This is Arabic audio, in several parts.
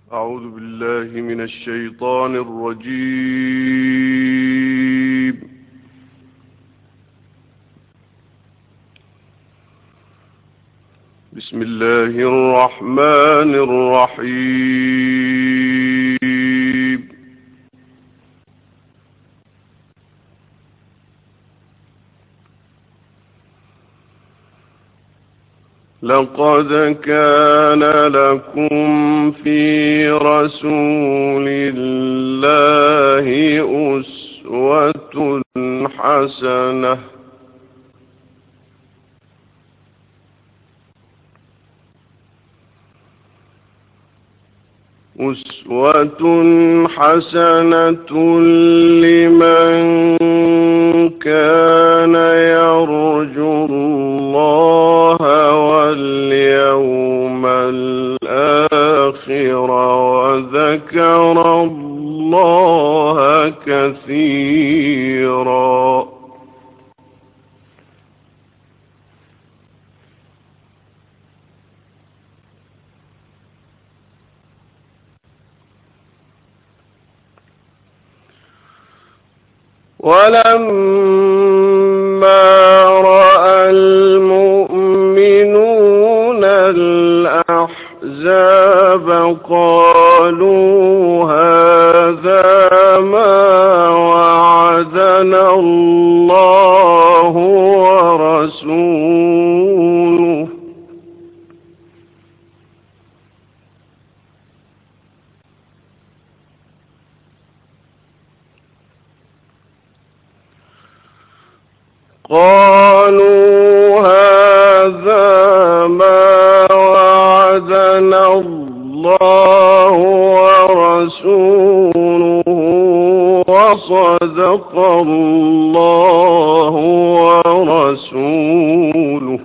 أعوذ بالله من الشيطان الرجيم. بسم الله الرحمن الرحيم. لقد كان لكم في رسول الله أسوة حسنة لمن كان يرجو الله واليوم الآخر وذكر الله كثيرا. ولما رأى المؤمنون الأحزاب قالوا هذا ما وعدنا الله ورسوله وصدق الله ورسوله.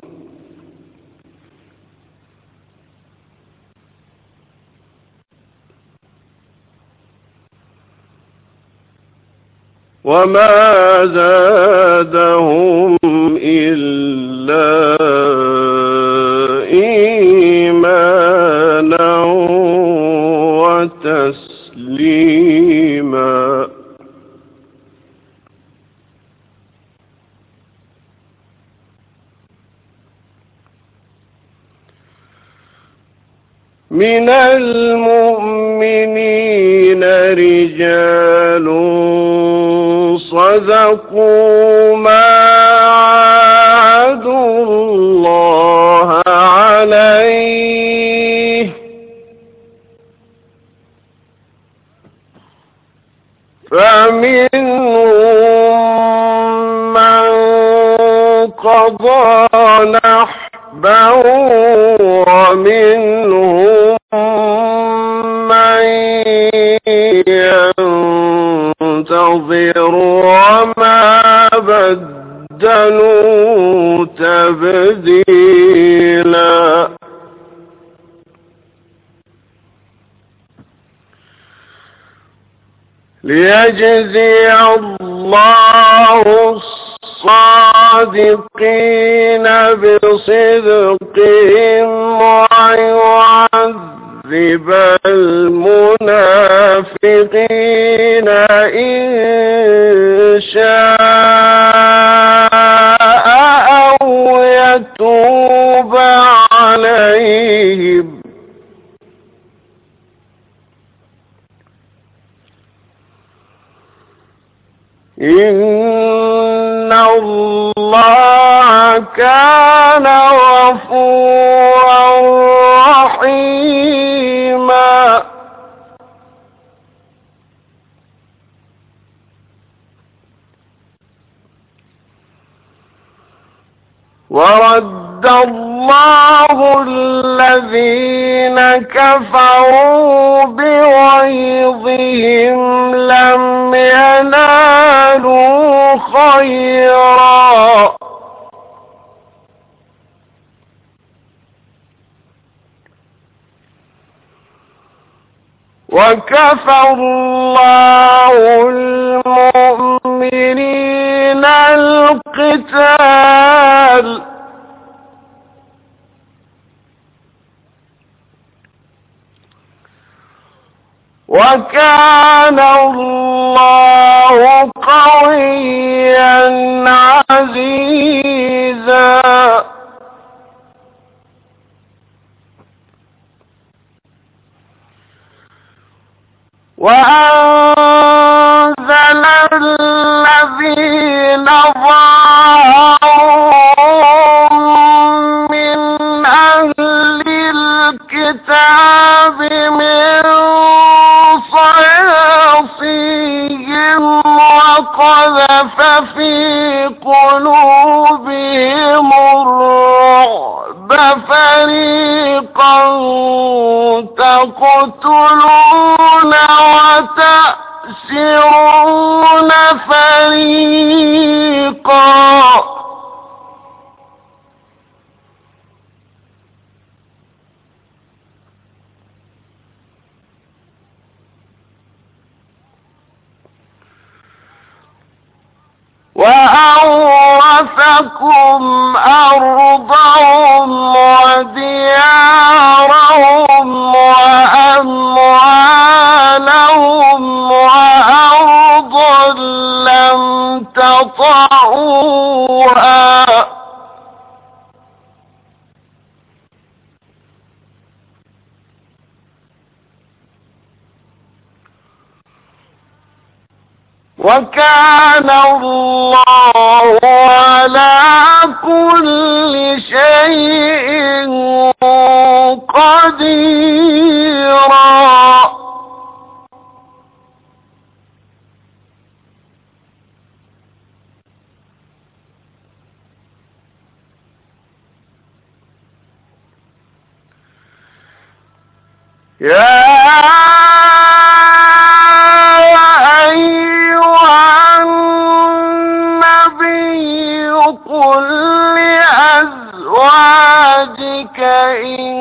وما زادهم إلا إيمانا وتسليما. من المؤمنين رجال صدقوا ما عاهدوا الله عليه فمنهم من قضى نحبه ومنهم من ينتظر وما بدلوا تبديلا. ليجزي الله الصادقين بصدقهم ويعذب المنافقين إن شاء أو يتوب عليهم إن الله كان غفورا رحيما. ورد الله الذين كفروا بغيظهم لم ينالوا خيرا وكفى الله المؤمنين القتال وكان الله قويا عزيزا. وأنزل الذين ظاهرهم من أهل الكتاب من صياصيهم وقذف في قلوبهم الرعب فريقا تقتلون وتأسرون فريقا. وأورثكم أرضهم وديارهم وأموالهم وأرضا لم تطئوها وكان الله على كل شيء قديرا. يا إن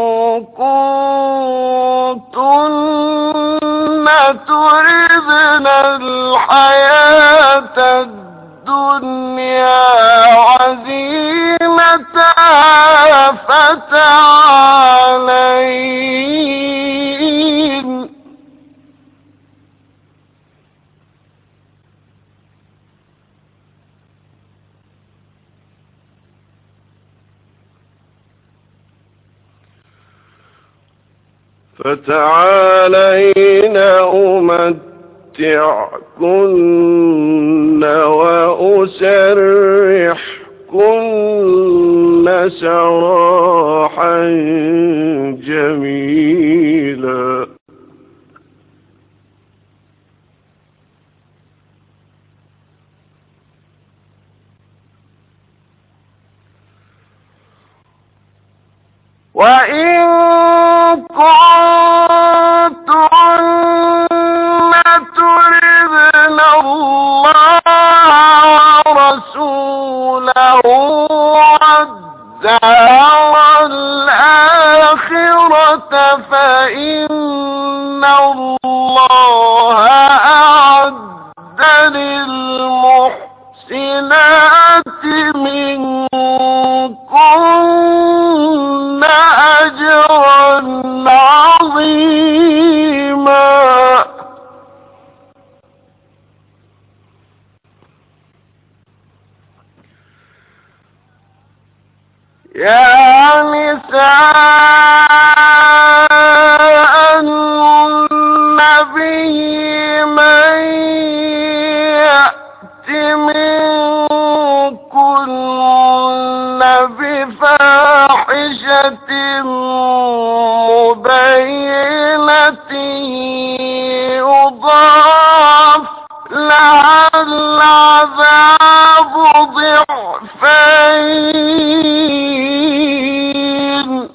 كنتن تردن الحياة الدنيا وزينتها فتعالين أمتعكن وأسرحكن سراحا جميلا. وإن كنتن تردن الله ورسوله والدار الآخرة فإن الله أعد للمحسنات منكن أجرا عظيما. يا نساء النبي من يأت منكن بفاحشة مبينة يضاعف لها العذاب ضعفين.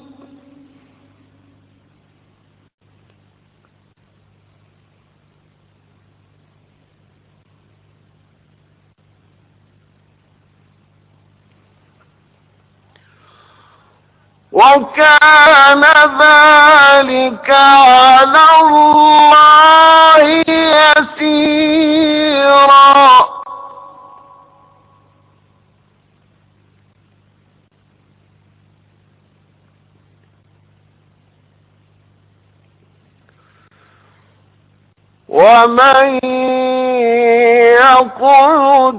وكان ذلك على الله يسيرا. ومن يقنت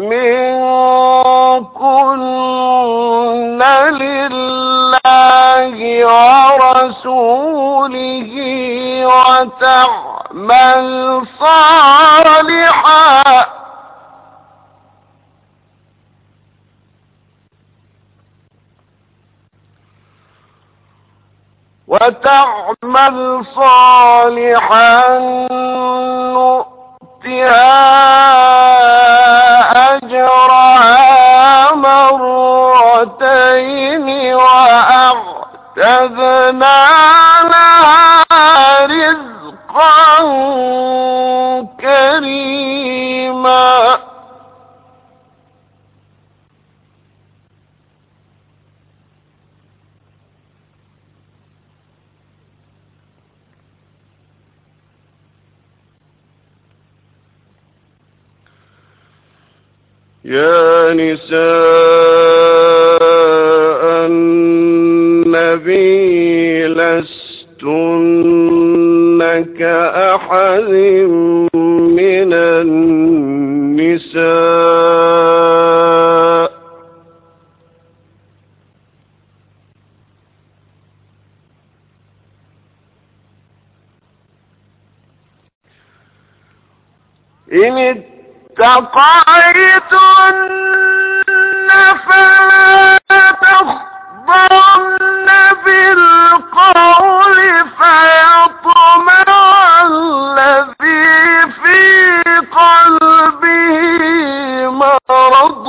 منكن لله ورسوله وتعمل صالحا نؤتها أجرها مرتين وأعتدنا لها رزقا كريما. يا نساء النبي لستن كأحد من النساء إن اتقيتن فلا تخضعن بالقول فيطمع الذي في قلبه مرض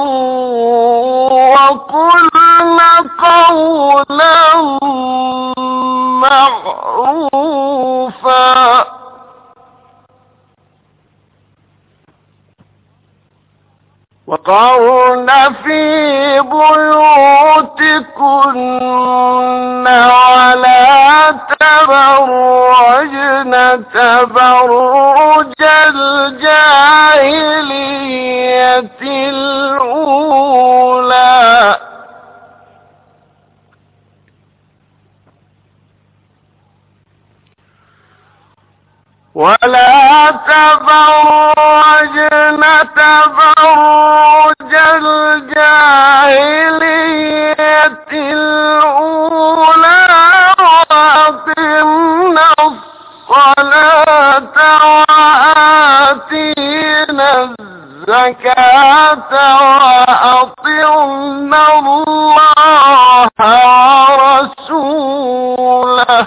وقلن قولا معروفا. وقرن في بيوتكن ولا تبرجن تبرج الجاهلية الأولى ولا تبرجن تبرج الجاهلية الأولى وأقمنا الصلاة وآتينا الزكاة وأطعنا الله ورسوله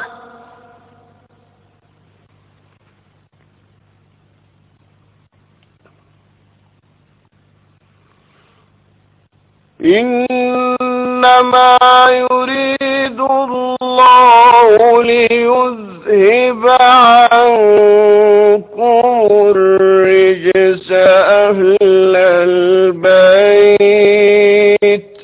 إنما يريد الله ليذهب عنكم الرجس أهل البيت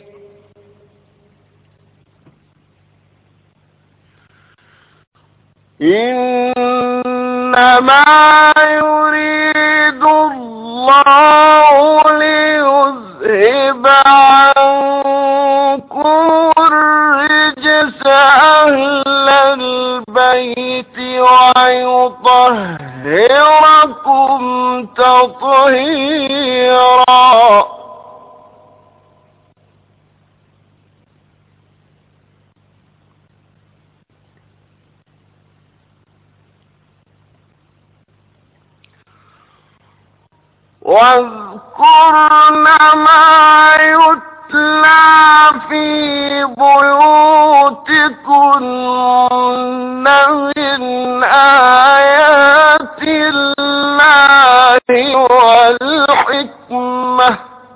إنما يريد الله ليذهب عنكم الرجس أهل البيت ويطهركم تطهيرا. واذكرن ما يتلى في بيوتكن من آيات الله والحكمة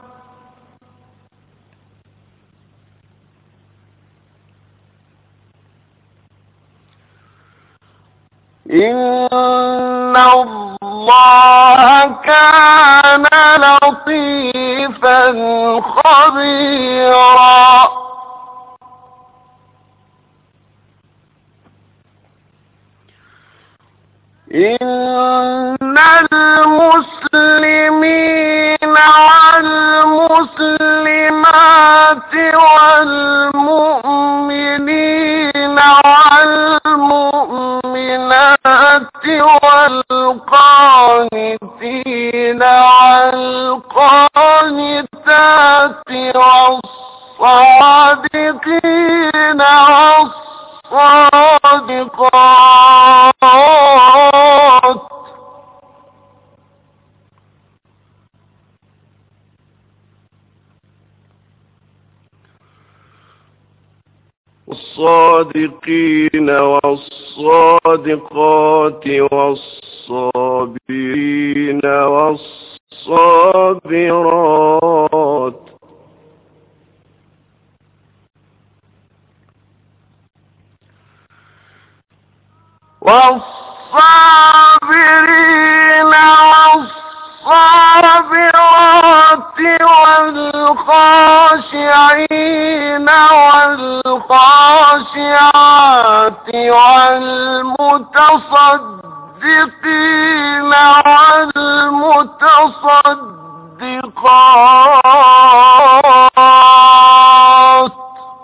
إن الله كان لطيفا خبيرا. إن المسلمين والمسلمات والمؤمنين والمؤمنات والقانتين والقانتات والصادقين والصادقات والصادقات والصابرين والصابرات والصابرين والصابرات والخاشعين والخاشعات والمتصدقين والمتصدقات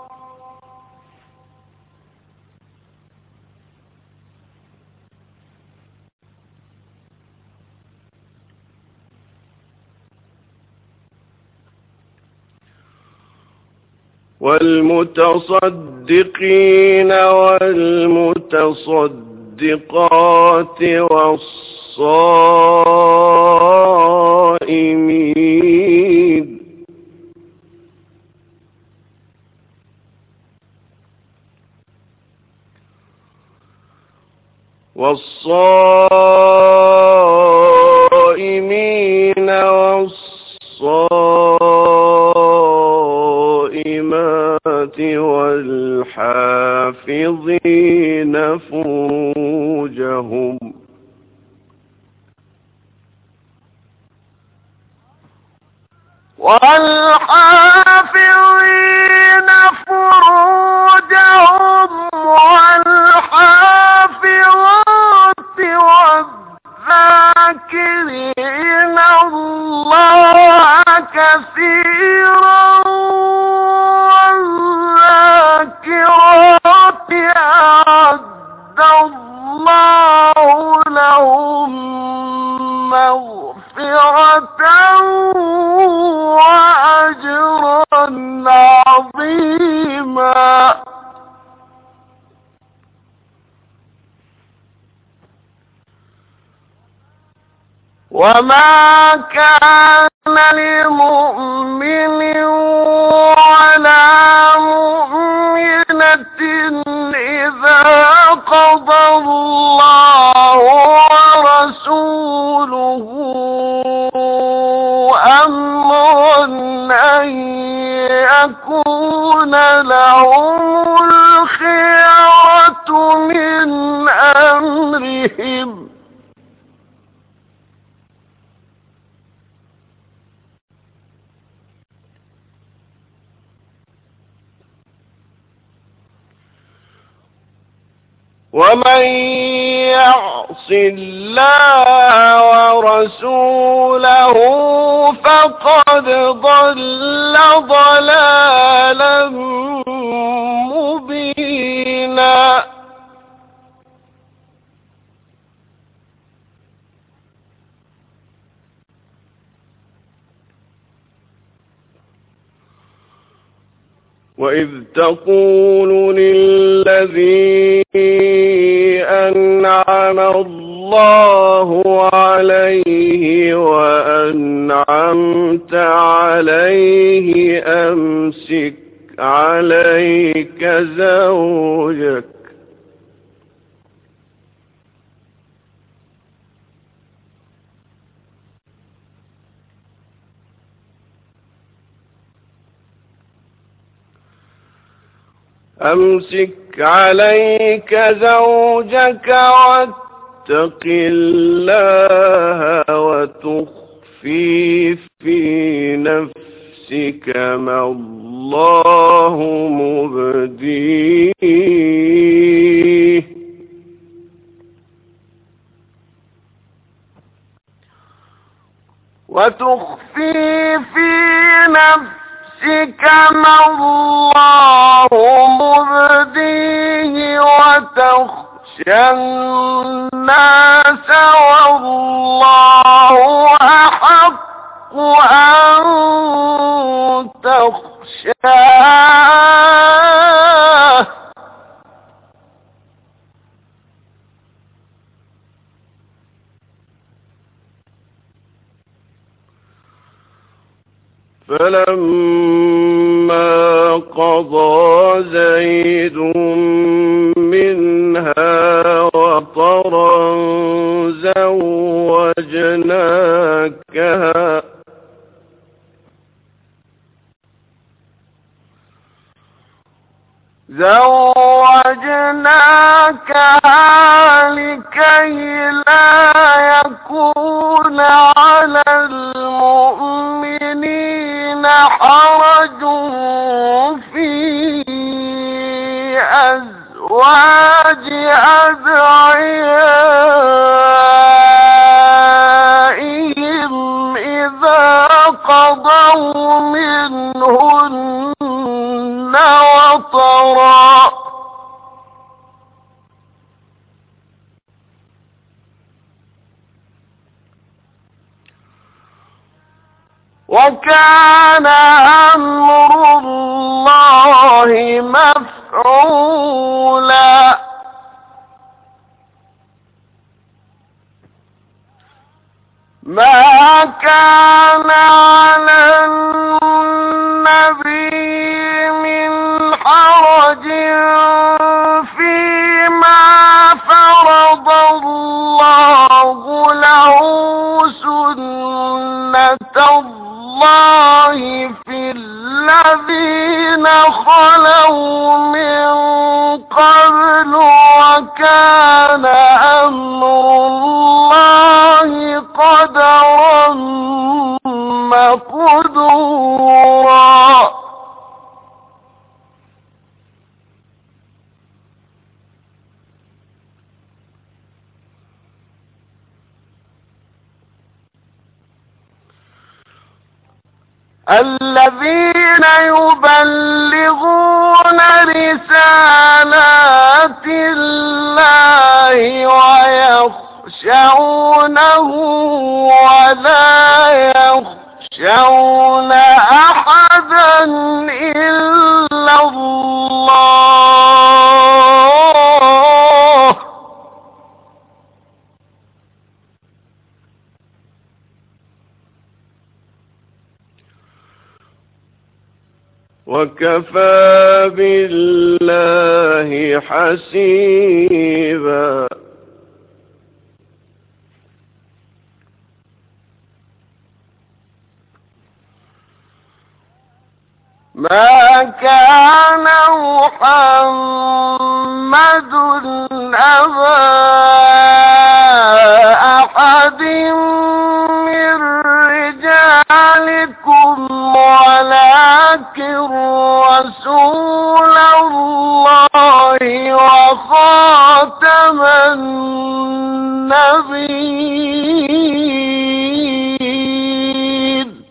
والمتصدقين والمتصدقات والصائمين والصائمات والحافظين فروجهم والحافظين فروجهم والحافظات والذاكرين الله كثيرا والذاكرات أعد الله لهم مغفرة وأجرا عظيما وما كان لمؤمن ولا مؤمنة إذا قضى الله ورسوله أمرا أن يكون لهم الخيرة من أمرهم ومن يعص الله ورسوله فقد ضل ضلالا مبينا وإذ تقول للذي أنعم الله عليه وأنعمت عليه أمسك عليك زوجك أمسك عليك زوجك واتق الله وتخفي في نفسك ما الله مبديه وتخفي في نفسك ما الله مبديه وتخشى الناس الناس والله أحق أن تخشاه فلما قضى زيد منها وطرا زوجناكها لكي لا يكون على المؤمنين حرج في أزواج أدعيائهم إذا قضوا منهن وطرا وكان أمر الله مفعولا ما كان على النبي من حرج فيما فرض الله له سنة الله في الذين خلوا من قبل وكان أمر الله قدرا مقدورا الذين يبلغون رسالات الله ويخشونه ولا يخشون أحدا إلا الله وكفى بالله حسيبا ما كان محمد أبا أحد من رجالكم ولكن رسول الله وخاتم النبيين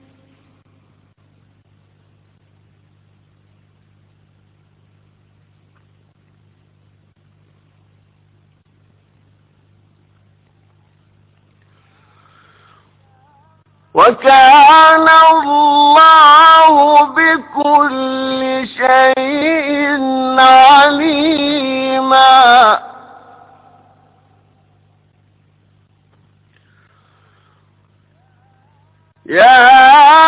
وكان الله بكل شيء عليما يا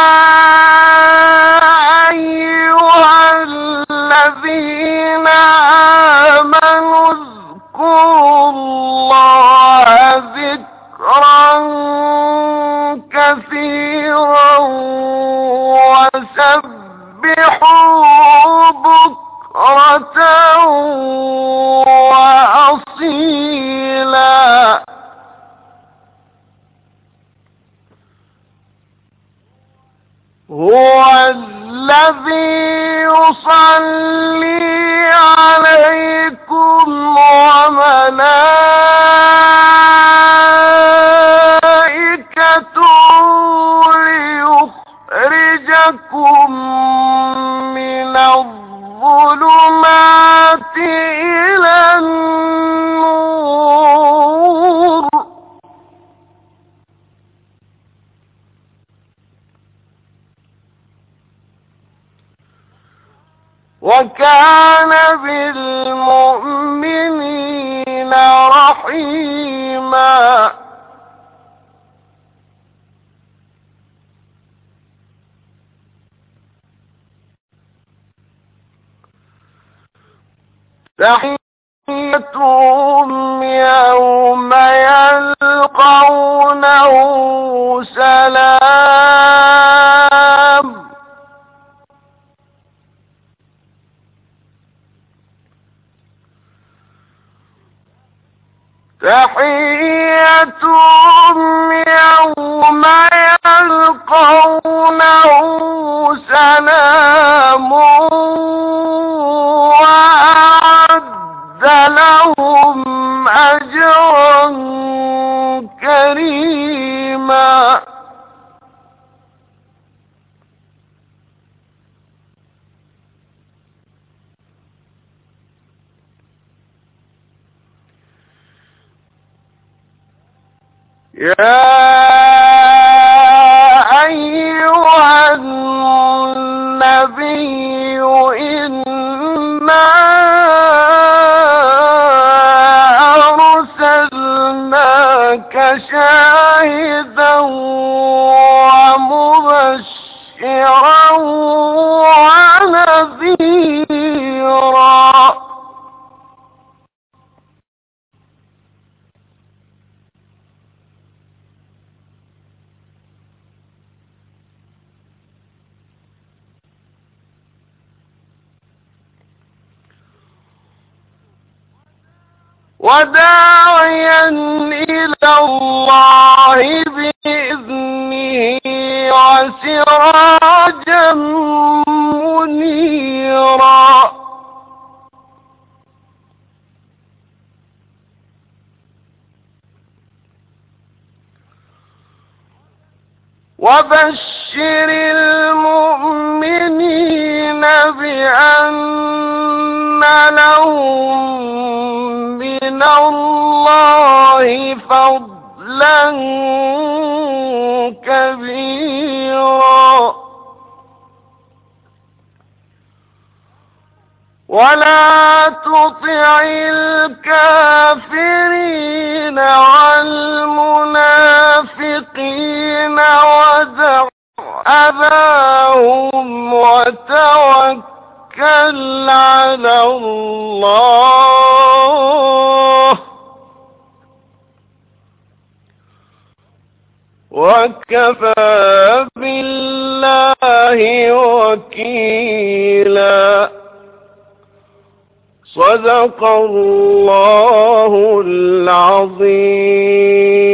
أيها الذين آمنوا اذكروا الله ذكرا كثيرا وسبحوا بكرة وأصيلا هو الذي يصلي عليكم وملائكته ليخرجكم من الظلمات إلى النور وكان بالمؤمنين رحيما. تحيتهم يوم يلقونه سلام. تحيتهم يوم يلقونه سلام وأعد لهم أجرا كريما. يا أيها النبي إنا أرسلناك شاهدا ومبشرا ونذيرا. وداعيا إلى الله بإذنه وسراجا منيرا. وبشر المؤمنين بأن لهم من الله فضلا كبيرا. ولا تطع الكافرين والمنافقين ودع أذاهم وتوكل على الله وكفى بالله وكيلا. صدق الله العظيم.